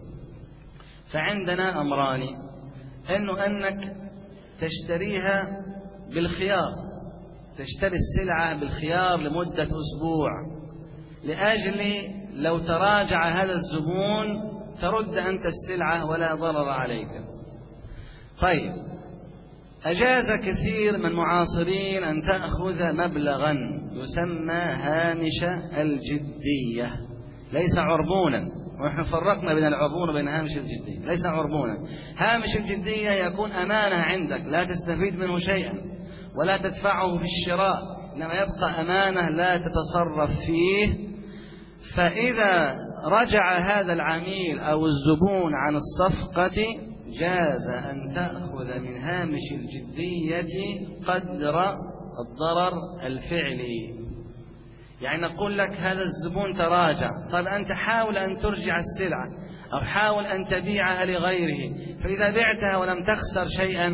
فعندنا أمران، أنك تشتريها بالخيار، تشتري السلعة بالخيار لمدة أسبوع، لأجل لو تراجع هذا الزبون ترد أنت السلعة ولا ضرر عليك. طيب أجاز كثير من المعاصرين أن تأخذ مبلغا يسمى هامش الجدية، ليس عربونا، ونحن فرقنا بين العربون وبين هامش الجدية، ليس عربونا. هامش الجدية يكون أمانة عندك لا تستفيد منه شيئا ولا تدفعه في الشراء، إنما يبقى أمانة لا تتصرف فيه. فإذا رجع هذا العميل أو الزبون عن الصفقة جاز أن تأخذ من هامش الجدية قدر الضرر الفعلي. يعني نقول لك هذا الزبون تراجع، طيب أنت حاول أن ترجع السلعة أو حاول أن تبيعها لغيره، فإذا بعتها ولم تخسر شيئا،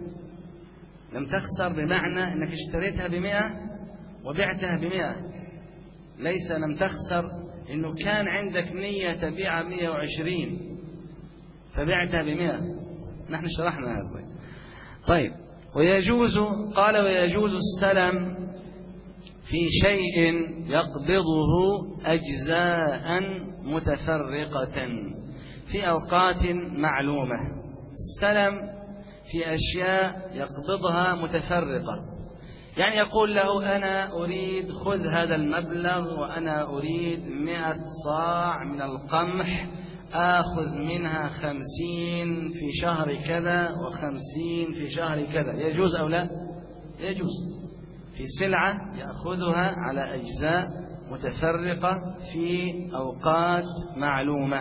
لم تخسر بمعنى أنك اشتريتها ب100 وبعتها ب100، ليس لم تخسر إنه كان عندك نية تبيعها 120 فبعتها ب100، نحن شرحنا هذا. طيب ويجوز، قال ويجوز السلم في شيء يقبضه أجزاء متفرقة في أوقات معلومة. السلم في أشياء يقبضها متفرقة، يعني يقول له أنا أريد خذ هذا المبلغ وأنا أريد 100 صاع من القمح، آخذ منها 50 في شهر كذا و50 في شهر كذا، يجوز أو لا؟ يجوز، في سلعة يأخذها على أجزاء متفرقة في أوقات معلومة.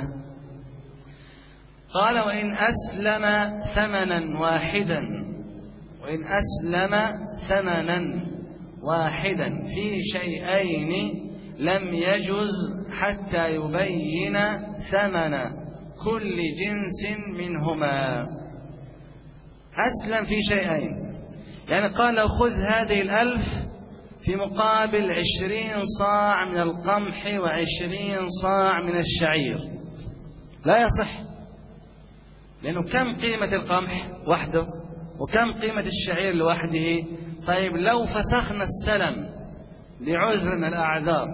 قال وإن أسلم ثمنا واحدا، وإن أسلم ثمنا واحدا في شيئين لم يجز حتى يبين ثمن كل جنس منهما. أسلم في شيئين، يعني قال له خذ هذه 1000 في مقابل 20 صاع من القمح و20 صاع من الشعير. لا يصح، لأنه كم قيمة القمح وحده وكم قيمة الشعير لوحده؟ طيب لو فسخنا السلم لعذر من الأعذار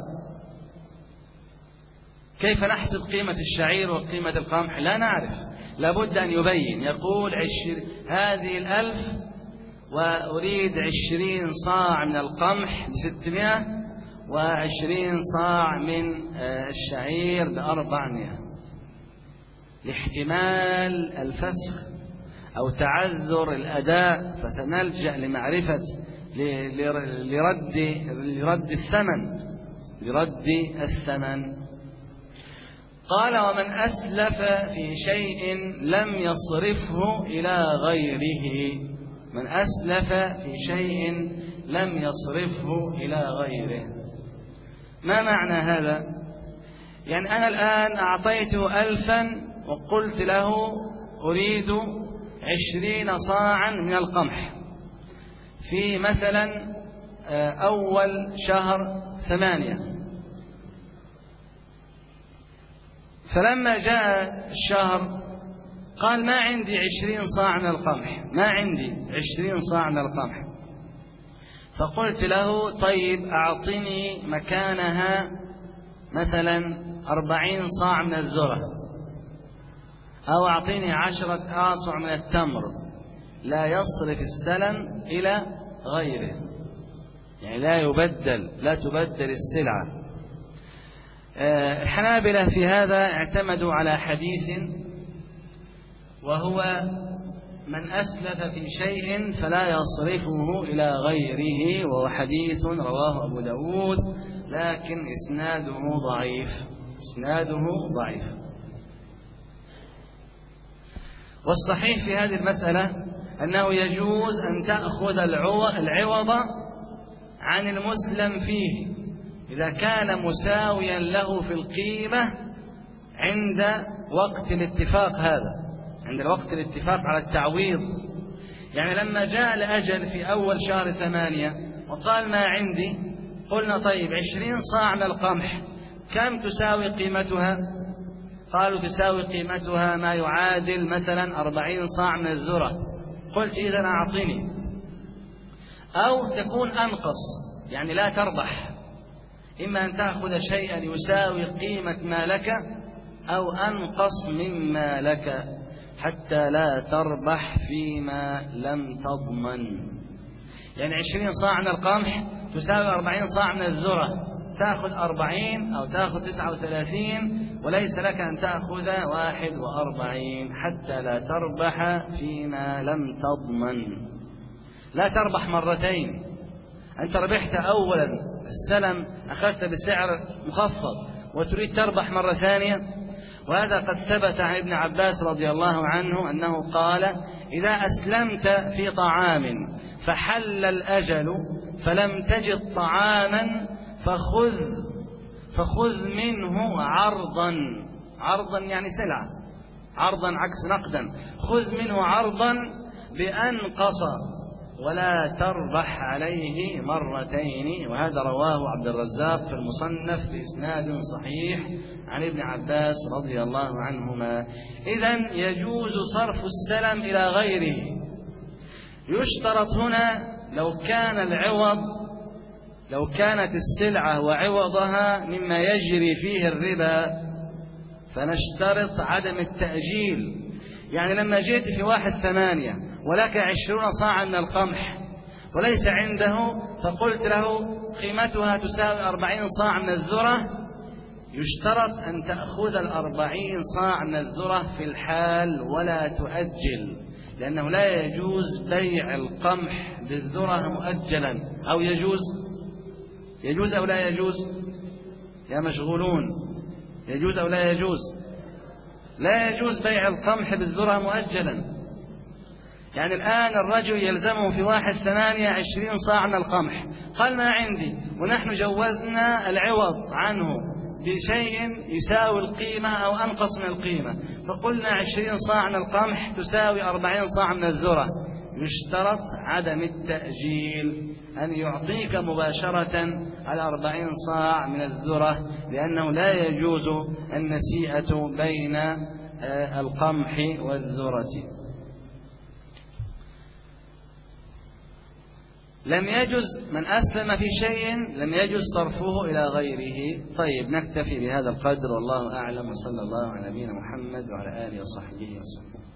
كيف نحسب قيمة الشعير وقيمة القمح؟ لا نعرف. لابد أن يبين، يقول هذه 1000 وأريد 20 صاع من القمح ب600 و20 صاع من الشعير ب400، لاحتمال الفسخ أو تعذر الأداء، فسنلجأ لمعرفة لرد الثمن. قال ومن أسلف في شيء لم يصرفه إلى غيره. من أسلف في شيء لم يصرفه إلى غيره، ما معنى هذا؟ يعني أنا الآن أعطيته 1000 وقلت له أريد 20 صاعا من القمح في مثلا أول شهر 8، فلما جاء الشهر قال ما عندي 20 صاع من القمح، ما عندي 20 صاع من القمح. فقلت له طيب أعطني مكانها مثلا 40 صاع من الذرة، أو أعطيني 10 آصع من التمر. لا يصرف السلم إلى غيره، يعني لا تبدل السلعة. الحنابلة في هذا اعتمدوا على حديث، وهو من أسلف في شيء فلا يصرفه إلى غيره، وهو حديث رواه أبو داود لكن إسناده ضعيف. والصحيح في هذه المسألة أنه يجوز أن تأخذ العوض عن المسلم فيه إذا كان مساويا له في القيمة عند وقت الاتفاق، عند وقت الاتفاق على التعويض. يعني لما جاء الأجل في أول شهر 8 وقال ما عندي، قلنا طيب 20 صاع من القمح كم تساوي قيمتها؟ قالوا تساوي قيمتها ما يعادل مثلا 40 صاع من الذرة. قلت إذن أعطني، أو تكون أنقص، يعني لا تربح، إما أن تأخذ شيئا يساوي قيمة ما لك أو أنقص مما لك حتى لا تربح فيما لم تضمن. يعني 20 صاع من القمح تساوي 40 صاع من الذرة، تأخذ 40 أو تأخذ 39، وليس لك أن تأخذ 41 حتى لا تربح فيما لم تضمن. لا تربح مرتين، أنت ربحت أولا السلم أخذت بسعر مخفض وتريد تربح مرة ثانية. وهذا قد ثبت عن ابن عباس رضي الله عنه أنه قال إذا أسلمت في طعام فحل الأجل فلم تجد طعاما فخذ منه عرضا يعني سلعة، عرضا عكس نقدا، خذ منه عرضا بأنقص ولا تربح عليه مرتين. وهذا رواه عبد الرزاق في المصنف بإسناد صحيح عن ابن عباس رضي الله عنهما. إذن يجوز صرف السلم إلى غيره. يشترط هنا لو كانت السلعة وعوضها مما يجري فيه الربا فنشترط عدم التأجيل. يعني لما جئت في 1/8 ولك 20 صاعا من القمح وليس عنده، فقلت له قيمتها تساوي 40 صاع من الذرة، يشترط أن تأخذ 40 صاع من الذرة في الحال ولا تؤجل، لأنه لا يجوز بيع القمح بالذرة مؤجلا. أو يجوز أو لا يجوز يا مشغولون؟ يجوز أو لا يجوز؟ لا يجوز بيع القمح بالذرة مؤجلا. يعني الآن الرجل يلزمه في 28 صاع من القمح، قال ما عندي، ونحن جوزنا العوض عنه بشيء يساوي القيمة أو أنقص من القيمة، فقلنا 20 صاع من القمح تساوي 40 صاع من الذرة، يشترط عدم التأجيل، أن يعطيك مباشرة 40 صاع من الذرة، لأنه لا يجوز النسيئة بين القمح والذرة. لم يجوز من أسلم في شيء لم يجوز صرفه إلى غيره. طيب نكتفي بهذا القدر، والله أعلم، وصلى الله على نبينا محمد وعلى آله وصحبه وسلم.